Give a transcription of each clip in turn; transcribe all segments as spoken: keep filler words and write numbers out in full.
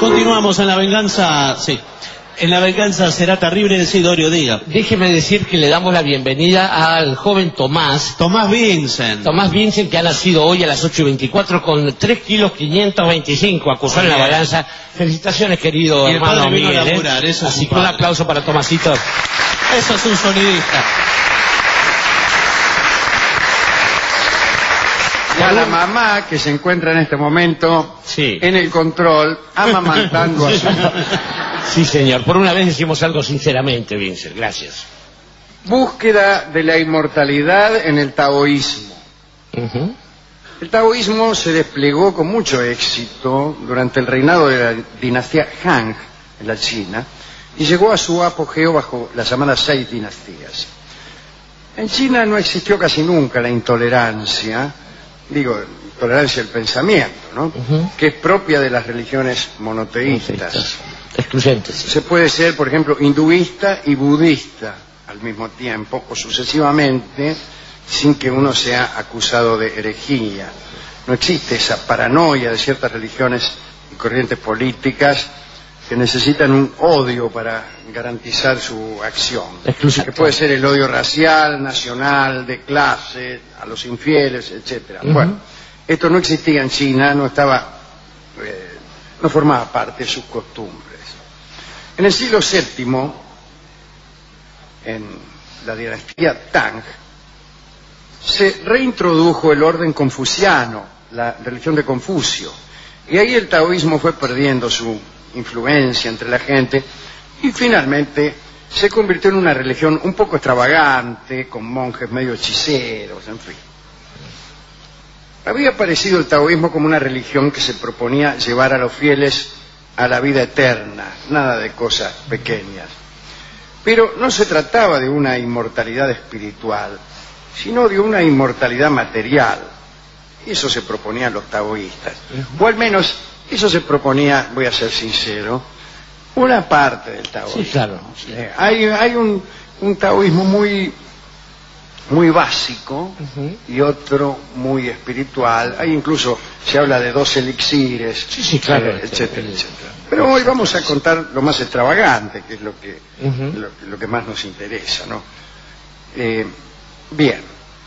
Continuamos en La Venganza, sí. En La Venganza será terrible, de Isidoro, diga. Déjeme decir que le damos la bienvenida al joven Tomás. Tomás Vincent. Tomás Vincent, que ha nacido hoy a las ocho y veinticuatro con tres kilos quinientos veinticinco, acusó en la balanza. Felicitaciones, querido y hermano Miguel. A laburar, ¿eh? Eso Así es que un aplauso para Tomasito. Eso es un sonidista. Y a la mamá que se encuentra en este momento sí. en el control, amamantando a su hijo. Sí, señor. Por una vez decimos algo sinceramente, Vincent. Gracias. Búsqueda de la inmortalidad en el taoísmo. Uh-huh. El taoísmo se desplegó con mucho éxito durante el reinado de la dinastía Han en la China y llegó a su apogeo bajo las llamadas seis dinastías. En China no existió casi nunca la intolerancia, digo, tolerancia del pensamiento, ¿no? Uh-huh. Que es propia de las religiones monoteístas. Excluyentes. Se puede ser, por ejemplo, hinduista y budista al mismo tiempo o sucesivamente sin que uno sea acusado de herejía. No existe esa paranoia de ciertas religiones y corrientes políticas que necesitan un odio para garantizar su acción. Que puede ser el odio racial, nacional, de clase, a los infieles, etcétera. Uh-huh. Bueno, esto no existía en China, no estaba, eh, no formaba parte de sus costumbres. En el siglo séptimo, en la dinastía Tang, se reintrodujo el orden confuciano, la religión de Confucio, y ahí el taoísmo fue perdiendo su influencia entre la gente y finalmente se convirtió en una religión un poco extravagante, con monjes medio hechiceros, en fin. Había aparecido el taoísmo como una religión que se proponía llevar a los fieles a la vida eterna, nada de cosas pequeñas. Pero no se trataba de una inmortalidad espiritual, sino de una inmortalidad material. Eso se proponían los taoístas. O al menos, eso se proponía, voy a ser sincero, una parte del taoísmo. Sí, claro. Sí. Eh, hay hay un, un taoísmo muy, muy básico uh-huh. y otro muy espiritual. Hay incluso, se habla de dos elixires, sí, sí, claro, eh, etcétera, etcétera. Pero hoy vamos a contar lo más extravagante, que es lo que, uh-huh. lo, lo que más nos interesa, ¿no? Eh, bien.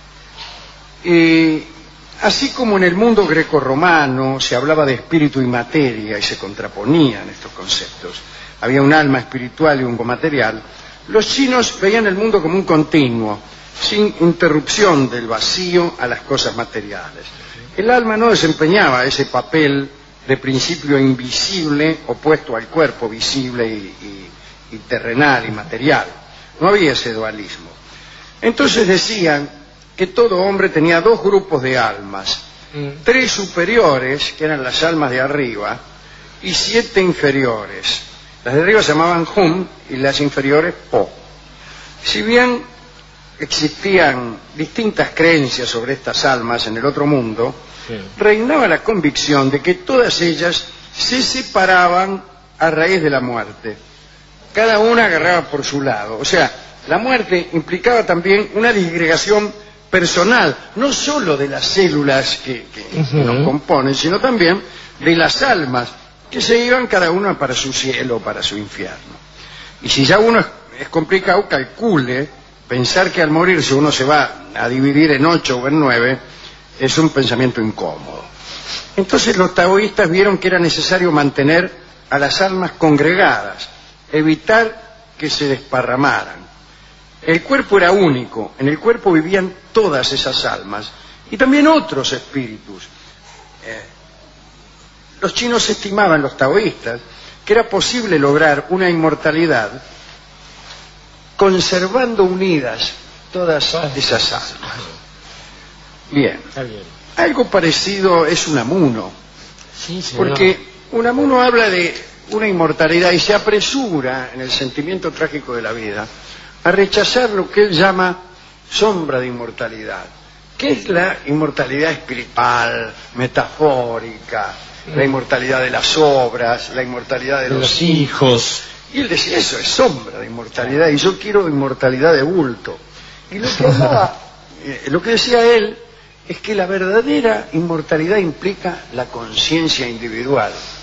Eh, así como en el mundo grecorromano se hablaba de espíritu y materia y se contraponían estos conceptos, había un alma espiritual y un material, los chinos veían el mundo como un continuo, sin interrupción del vacío a las cosas materiales. El alma no desempeñaba ese papel de principio invisible opuesto al cuerpo visible y, y, y terrenal y material. No había ese dualismo. Entonces decían que todo hombre tenía dos grupos de almas, mm. tres superiores, que eran las almas de arriba, y siete inferiores. Las de arriba se llamaban Hum y las inferiores Po. Si bien existían distintas creencias sobre estas almas en el otro mundo, sí. reinaba la convicción de que todas ellas se separaban a raíz de la muerte. Cada una agarraba por su lado. O sea, la muerte implicaba también una disgregación personal, no solo de las células que, que uh-huh. nos componen, sino también de las almas, que se iban cada una para su cielo, para su infierno. Y si ya uno es, es complicado, calcule, pensar que al morirse uno se va a dividir en ocho o en nueve, es un pensamiento incómodo. Entonces los taoístas vieron que era necesario mantener a las almas congregadas, evitar que se desparramaran. El cuerpo era único, en el cuerpo vivían todas esas almas y también otros espíritus. Eh, los chinos estimaban, los taoístas, que era posible lograr una inmortalidad conservando unidas todas esas almas. Bien. bien. Algo parecido es Unamuno, sí, porque Unamuno habla de una inmortalidad y se apresura en el sentimiento trágico de la vida a rechazar lo que él llama sombra de inmortalidad, que es la inmortalidad espiritual, metafórica, mm. la inmortalidad de las obras, la inmortalidad de, de los, los hijos. Y él decía, eso es sombra de inmortalidad, y yo quiero inmortalidad de bulto. Y lo que, hablaba, eh, lo que decía él es que la verdadera inmortalidad implica la conciencia individual,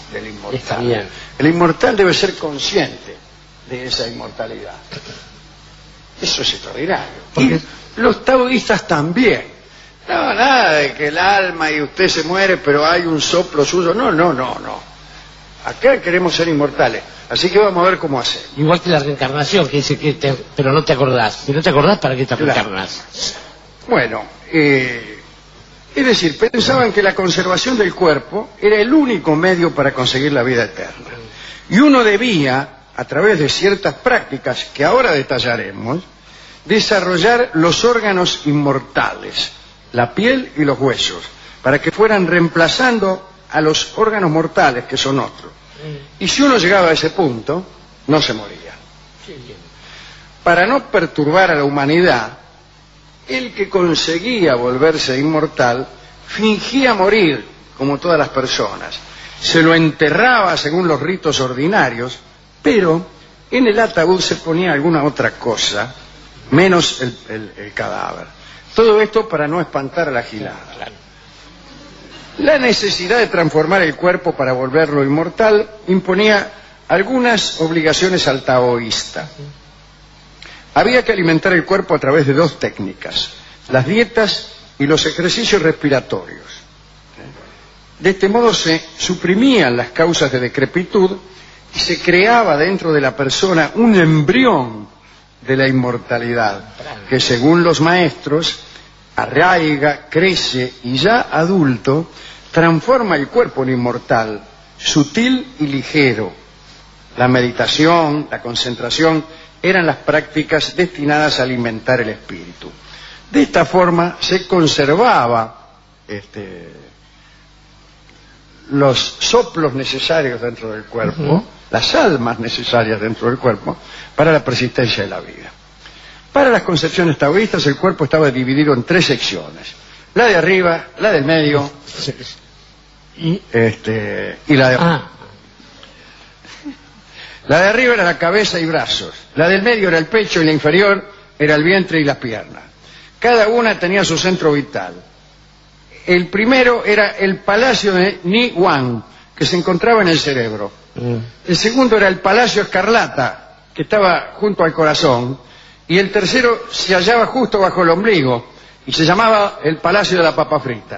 del Está inmortal. bien. El inmortal debe ser consciente de esa inmortalidad. Eso es extraordinario. Porque Y los taoístas también. No, nada de que el alma y usted se muere, pero hay un soplo suyo. No, no, no, no. Acá queremos ser inmortales. Así que vamos a ver cómo hacer. igual que la reencarnación, que dice que te, pero no te acordás. Si no te acordás, ¿para qué te Claro. reencarnas? Bueno, eh, es decir, pensaban que la conservación del cuerpo era el único medio para conseguir la vida eterna. Y uno debía, a través de ciertas prácticas que ahora detallaremos, desarrollar los órganos inmortales, la piel y los huesos, para que fueran reemplazando a los órganos mortales, que son otros. Y si uno llegaba a ese punto, no se moría. Para no perturbar a la humanidad, el que conseguía volverse inmortal fingía morir como todas las personas. Se lo enterraba según los ritos ordinarios, pero en el ataúd se ponía alguna otra cosa, menos el, el- el cadáver. Todo esto para no espantar a la gilada. La necesidad de transformar el cuerpo para volverlo inmortal imponía algunas obligaciones al taoísta. Había que alimentar el cuerpo a través de dos técnicas, las dietas y los ejercicios respiratorios. De este modo se suprimían las causas de decrepitud y se creaba dentro de la persona un embrión de la inmortalidad, que según los maestros arraiga, crece y ya adulto transforma el cuerpo en inmortal, sutil y ligero. La meditación, la concentración eran las prácticas destinadas a alimentar el espíritu. De esta forma se conservaba este, los soplos necesarios dentro del cuerpo, uh-huh. las almas necesarias dentro del cuerpo para la persistencia de la vida. Para las concepciones taoístas el cuerpo estaba dividido en tres secciones: la de arriba, la del medio y, este, y la de Ah, La de arriba era la cabeza y brazos, la del medio era el pecho y la inferior era el vientre y las piernas. Cada una tenía su centro vital. El primero era el palacio de Ni Wan, que se encontraba en el cerebro. mm, El segundo era el palacio escarlata, que estaba junto al corazón. Y el tercero se hallaba justo bajo el ombligo y se llamaba el palacio de la papa frita.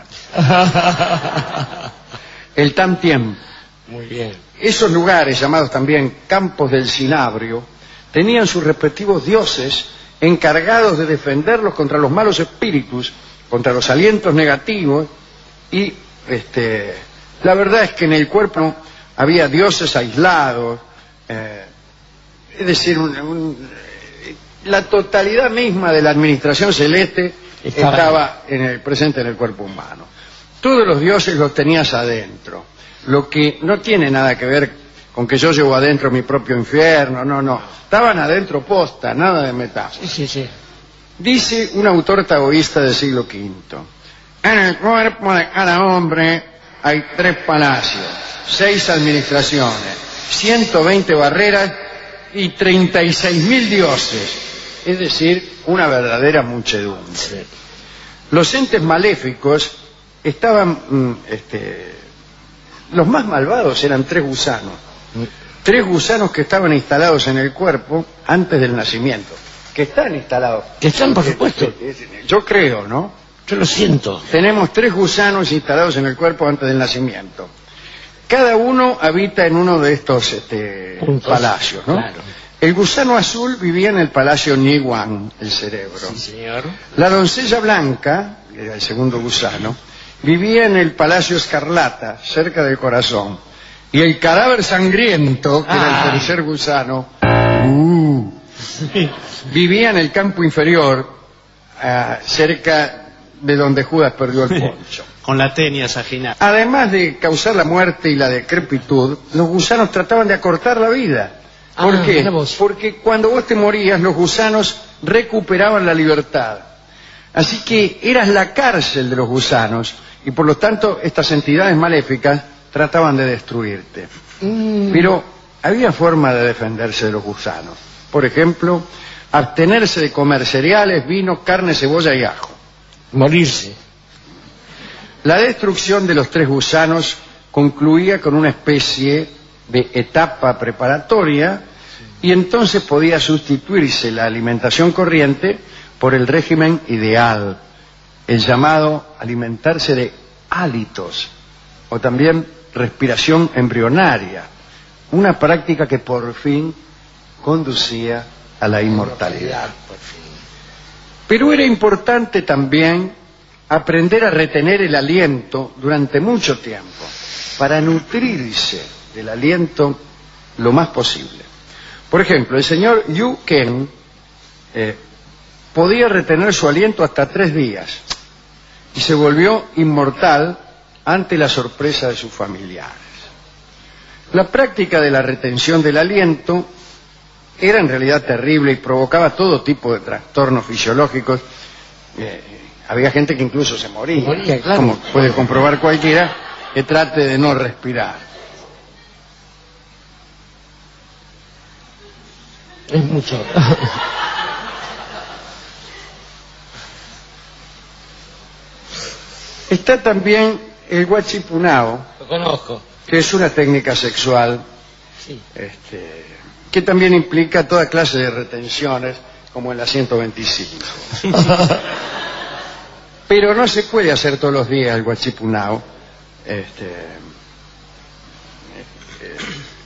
El Tam Tien. muy bien. Esos lugares, llamados también campos del cinabrio, tenían sus respectivos dioses encargados de defenderlos contra los malos espíritus, contra los alientos negativos, y este, la verdad es que en el cuerpo había dioses aislados, eh, es decir, un, un, la totalidad misma de la administración celeste Estaba estaba en el, presente en el cuerpo humano. Todos los dioses los tenías adentro, lo que no tiene nada que ver con que yo llevo adentro mi propio infierno, no, no. Estaban adentro posta, nada de metáfora. Sí, sí, sí. Dice un autor taoísta del siglo quinto: en el cuerpo de cada hombre hay tres palacios, seis administraciones, ciento veinte barreras y treinta y seis mil dioses, es decir, una verdadera muchedumbre. Sí. Los entes maléficos estaban, mm, este, los más malvados eran tres gusanos, tres gusanos que estaban instalados en el cuerpo antes del nacimiento, que están instalados. Que están, por supuesto. Yo creo, ¿no? Yo lo siento. Tenemos tres gusanos instalados en el cuerpo antes del nacimiento. Cada uno habita en uno de estos este, Puntos. palacios, ¿no? Claro. El gusano azul vivía en el palacio Ni Wan, el cerebro. Sí, señor. La doncella blanca, que era el segundo gusano, vivía en el palacio escarlata, cerca del corazón. Y el cadáver sangriento, que era Ah. el tercer gusano, uh, vivía en el campo inferior, ah, cerca de donde Judas perdió el poncho. Con la tenia saginal. Además de causar la muerte y la decrepitud, los gusanos trataban de acortar la vida. ¿Por Ah, qué? mira vos. Porque cuando vos te morías, los gusanos recuperaban la libertad. Así que eras la cárcel de los gusanos, y por lo tanto estas entidades maléficas trataban de destruirte. Mm, Pero había forma de defenderse de los gusanos. Por ejemplo, abstenerse de comer cereales, vino, carne, cebolla y ajo. morirse. La destrucción de los tres gusanos concluía con una especie de etapa preparatoria y entonces podía sustituirse la alimentación corriente por el régimen ideal, el llamado alimentarse de hálitos o también respiración embrionaria, una práctica que por fin conducía a la inmortalidad. Pero era importante también aprender a retener el aliento durante mucho tiempo para nutrirse del aliento lo más posible. Por ejemplo, el señor Yu Ken eh, podía retener su aliento hasta tres días y se volvió inmortal ante la sorpresa de sus familiares. La práctica de la retención del aliento era en realidad terrible y provocaba todo tipo de trastornos fisiológicos. Eh, había gente que incluso se moría, moría claro. Como puede comprobar cualquiera que trate de no respirar. Es mucho. Está también el huachipunao, Lo conozco. que es una técnica sexual Sí. este, que también implica toda clase de retenciones, como en la ciento veinticinco. Pero no se puede hacer todos los días el huachipunao. Este, eh,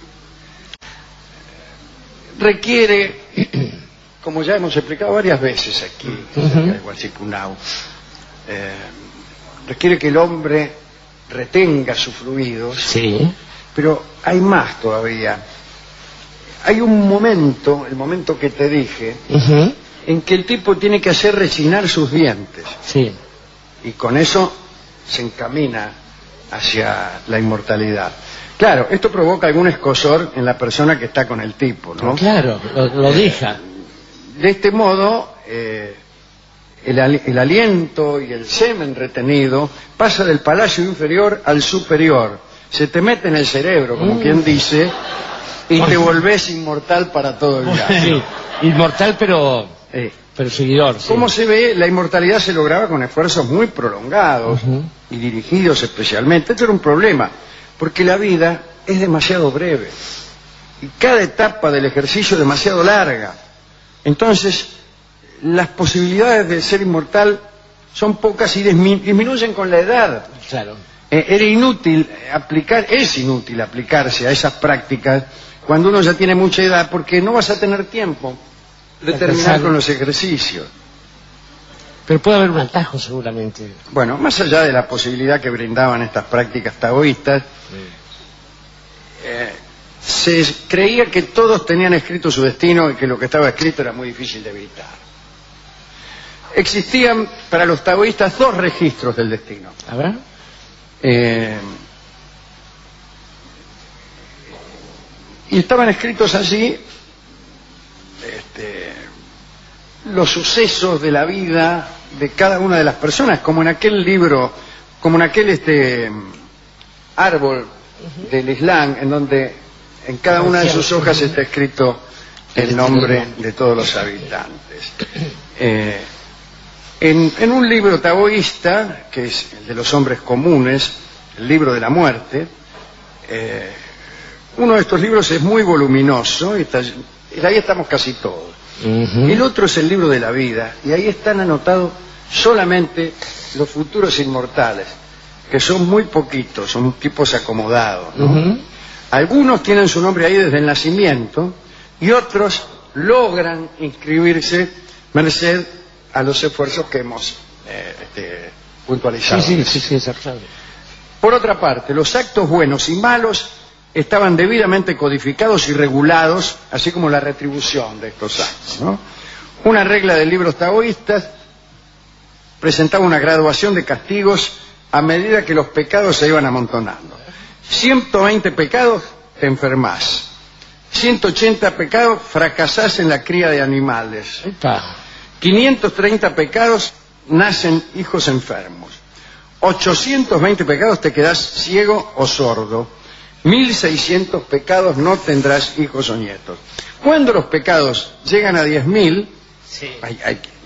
requiere, como ya hemos explicado varias veces aquí, Uh-huh. el huachipunao, eh, requiere que el hombre retenga sus fluidos, Sí. pero hay más todavía. Hay un momento, el momento que te dije, Uh-huh. en que el tipo tiene que hacer rechinar sus dientes Sí. y con eso se encamina hacia la inmortalidad. Claro, esto provoca algún escozor en la persona que está con el tipo, ¿no? Claro, lo, lo deja. De este modo, eh, el, al- el aliento y el semen retenido pasa del palacio inferior al superior. Se te mete en el cerebro, como Mm. quien dice, y te volvés inmortal para todo el día. Sí. Inmortal, pero, Eh, pero seguidor. Sí. Como se ve, la inmortalidad se lograba con esfuerzos muy prolongados Ujú. y dirigidos especialmente. Esto era un problema, porque la vida es demasiado breve y cada etapa del ejercicio es demasiado larga. Entonces, las posibilidades de ser inmortal son pocas y dismi- disminuyen con la edad. Claro. Eh, era inútil aplicar, es inútil aplicarse a esas prácticas cuando uno ya tiene mucha edad, porque no vas a tener tiempo de terminar Empezar. con los ejercicios. Pero puede haber un atajo seguramente. Bueno, más allá de la posibilidad que brindaban estas prácticas taoístas, eh, se creía que todos tenían escrito su destino y que lo que estaba escrito era muy difícil de evitar. Existían para los taoístas dos registros del destino. A ver. Eh, y estaban escritos allí este, los sucesos de la vida de cada una de las personas, como en aquel libro, como en aquel este árbol del Islam, en donde en cada una de sus hojas está escrito el nombre de todos los habitantes. Eh, en, en un libro taoísta, que es el de los hombres comunes, el libro de la muerte, eh, uno de estos libros es muy voluminoso, y, está, y ahí estamos casi todos. Uh-huh. El otro es el libro de la vida, y ahí están anotados solamente los futuros inmortales, que son muy poquitos, son tipos acomodados, ¿no? Uh-huh. Algunos tienen su nombre ahí desde el nacimiento, y otros logran inscribirse merced a los esfuerzos que hemos eh, este, puntualizado. Sí, sí, sí, sí, exacto. Por otra parte, los actos buenos y malos estaban debidamente codificados y regulados, así como la retribución de estos actos, ¿no? Una regla de libros taoístas presentaba una graduación de castigos a medida que los pecados se iban amontonando. ciento veinte pecados, te enfermás. ciento ochenta pecados, fracasás en la cría de animales. Epa. quinientos treinta pecados, nacen hijos enfermos. ochocientos veinte pecados, te quedás ciego o sordo. mil seiscientos pecados, no tendrás hijos o nietos. Cuando los pecados llegan a diez mil, Sí. hay, hay,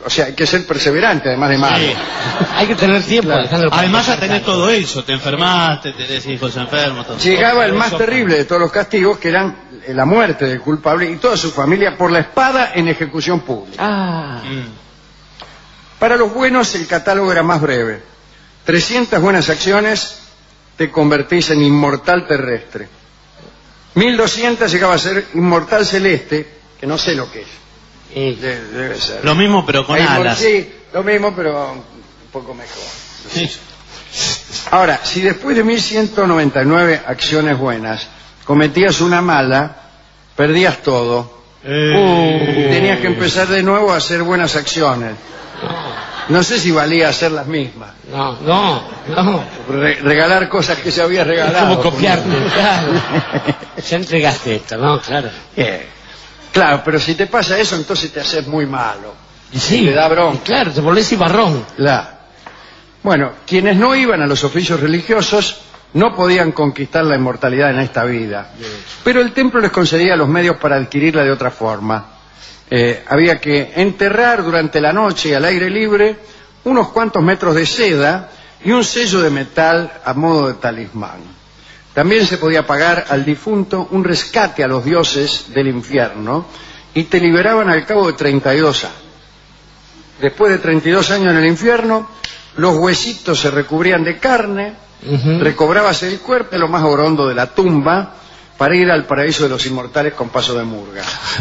O sea, hay que ser perseverante, además de malo. Sí. Hay que tener tiempo, Claro. Alejandro. para Además a pasar tener tanto. todo eso, te enfermaste, tenés hijos enfermos, todo. Llegaba el Todo más eso. terrible de todos los castigos, que eran la muerte del culpable y toda su familia por la espada en ejecución pública. Ah, Mm. Para los buenos el catálogo era más breve. trescientas buenas acciones, te convertís en inmortal terrestre. mil doscientas llegaba a ser inmortal celeste, que no sé lo que es. eh, De- debe ser. Lo mismo pero con Hay inmor- alas. Sí, lo mismo, pero un poco mejor. Sí. Ahora, si después de mil ciento noventa y nueve acciones buenas cometías una mala, perdías todo. Eh, Y tenías que empezar de nuevo a hacer buenas acciones. No sé si valía hacer las mismas. no, no, no. Re- regalar cosas que se había Es regalado. como copiarte, claro. Ya entregaste esto, ¿no? Claro. Eh, Claro, pero si te pasa eso, entonces te haces muy malo. Y sí, Te da bronca. claro, te volvés cimarrón. La- Bueno, quienes no iban a los oficios religiosos no podían conquistar la inmortalidad en esta vida. Pero el templo les concedía los medios para adquirirla de otra forma. Eh, había que enterrar durante la noche al aire libre unos cuantos metros de seda y un sello de metal a modo de talismán. También se podía pagar al difunto un rescate a los dioses del infierno y te liberaban al cabo de treinta y dos años. Después de treinta y dos años en el infierno, los huesitos se recubrían de carne, Ujú. recobrabas el cuerpo, lo más orondo de la tumba, para ir al paraíso de los inmortales con paso de murga.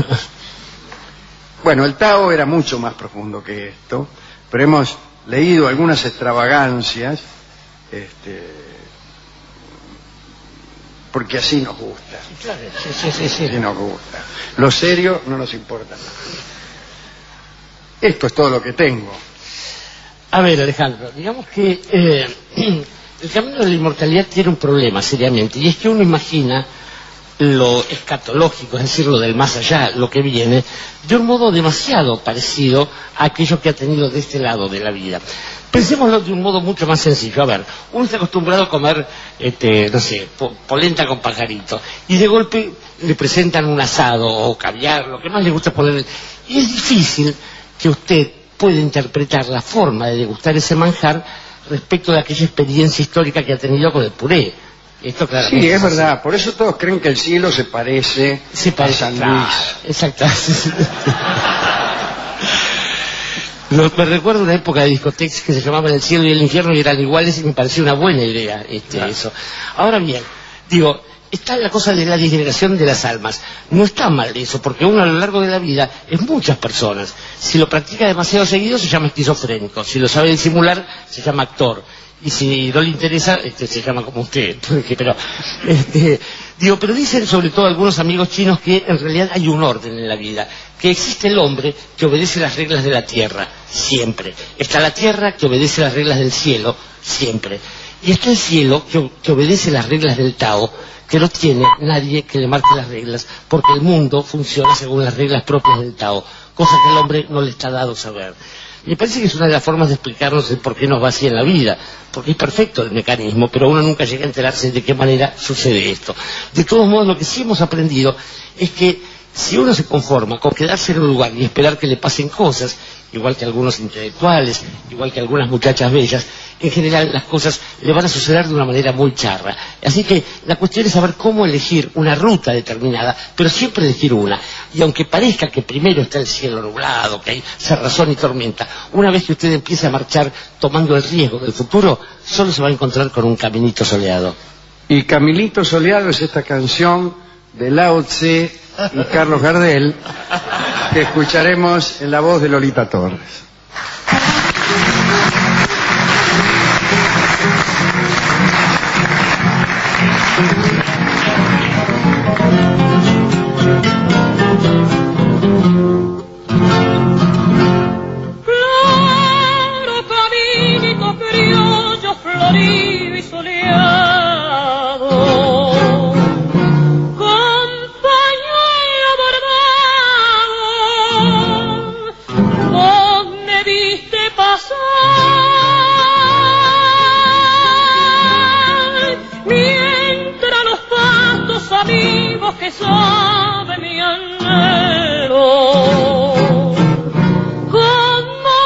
Bueno, el Tao era mucho más profundo que esto, pero hemos leído algunas extravagancias, este, porque así nos gusta, Claro, sí, sí, sí, sí. así nos gusta. Lo serio no nos importa nada. Esto es todo lo que tengo. A ver, Alejandro, digamos que eh, el camino de la inmortalidad tiene un problema seriamente, y es que uno imagina lo escatológico, es decir, lo del más allá, lo que viene, de un modo demasiado parecido a aquello que ha tenido de este lado de la vida. Pensémoslo de un modo mucho más sencillo. A ver, uno está acostumbrado a comer, este, no sé, po- polenta con pajarito, y de golpe le presentan un asado o caviar, lo que más le gusta es poner. Y es difícil que usted pueda interpretar la forma de degustar ese manjar respecto de aquella experiencia histórica que ha tenido con el puré. Esto claramente Sí, es así. verdad. Por eso todos creen que el cielo se parece Se parece a San claro, Luis. exacto. No, me recuerdo una época de discotecas que se llamaban El cielo y el infierno y eran iguales, y me pareció una buena idea este, Claro. eso. Ahora bien, digo, está la cosa de la disgregación de las almas. No está mal eso, porque uno a lo largo de la vida es muchas personas. Si lo practica demasiado seguido se llama esquizofrénico, si lo sabe disimular se llama actor, y si no le interesa este, se llama como usted. Pero, este, digo, pero dicen sobre todo algunos amigos chinos que en realidad hay un orden en la vida, que existe el hombre que obedece las reglas de la tierra, siempre. Está la tierra que obedece las reglas del cielo, siempre. Y está el cielo que, que obedece las reglas del Tao, que no tiene nadie que le marque las reglas, porque el mundo funciona según las reglas propias del Tao, cosa que al hombre no le está dado saber. Me parece que es una de las formas de explicarnos el por qué nos va así en la vida, porque es perfecto el mecanismo, pero uno nunca llega a enterarse de qué manera sucede esto. De todos modos, lo que sí hemos aprendido es que si uno se conforma con quedarse en un lugar y esperar que le pasen cosas, igual que algunos intelectuales, igual que algunas muchachas bellas, en general las cosas le van a suceder de una manera muy charra. Así que la cuestión es saber cómo elegir una ruta determinada, pero siempre elegir una. Y aunque parezca que primero está el cielo nublado, que hay cerrazón y tormenta, una vez que usted empiece a marchar tomando el riesgo del futuro, solo se va a encontrar con un caminito soleado. Y Camilito Soleado es esta canción de Lao Tse y Carlos Gardel, que escucharemos en la voz de Lolita Torres. Claro caminito criollo, florido y soleado, con pañuelo bordado, vos me viste pasar, mientras los pastos amigos que saben mi anhelo, como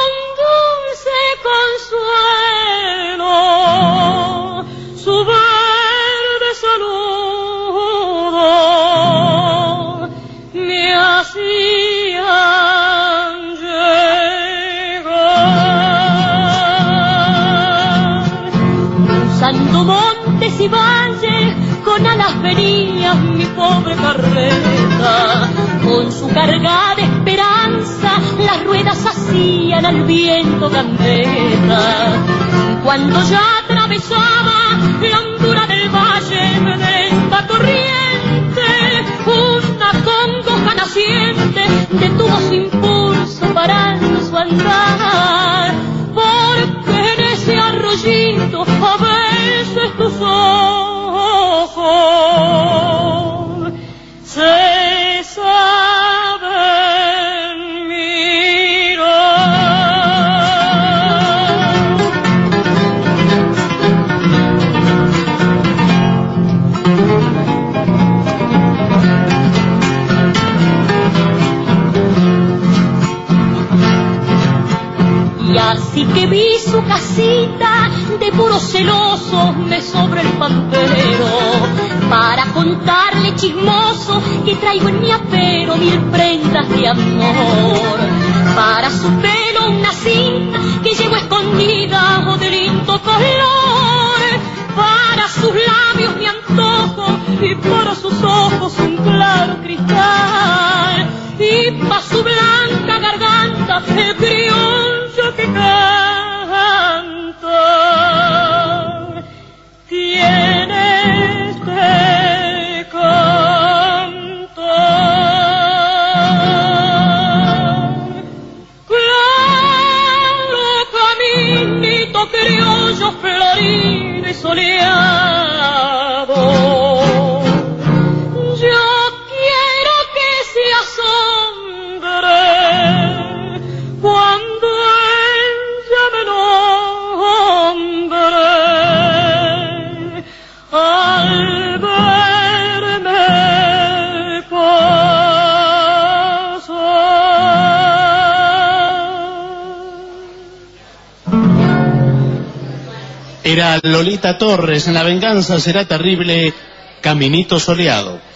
montes y valles, con alas venía mi pobre carreta. Con su carga de esperanza, las ruedas hacían al viento gambeta. Cuando ya atravesaba la hondura del valle de esta corriente, una congoja naciente detuvo su impulso parando su andar, porque en ese arroyito a veces tus ojos se saben mirar. Y así que vi su casita, de puro celoso me sobra el pampero, para contarle chismoso que traigo en mi apero mil prendas de amor. Para su pelo una cinta que llevo escondida o de lindo color, para sus labios mi antojo y para sus ojos un claro cristal, y para su blanca garganta el criollo que canta. Tiene este canto, claro caminito criollo florido y soleado. Yo quiero que se asombre cuando ella me nombre, al verme pasar. Era Lolita Torres en La venganza será terrible, Caminito soleado.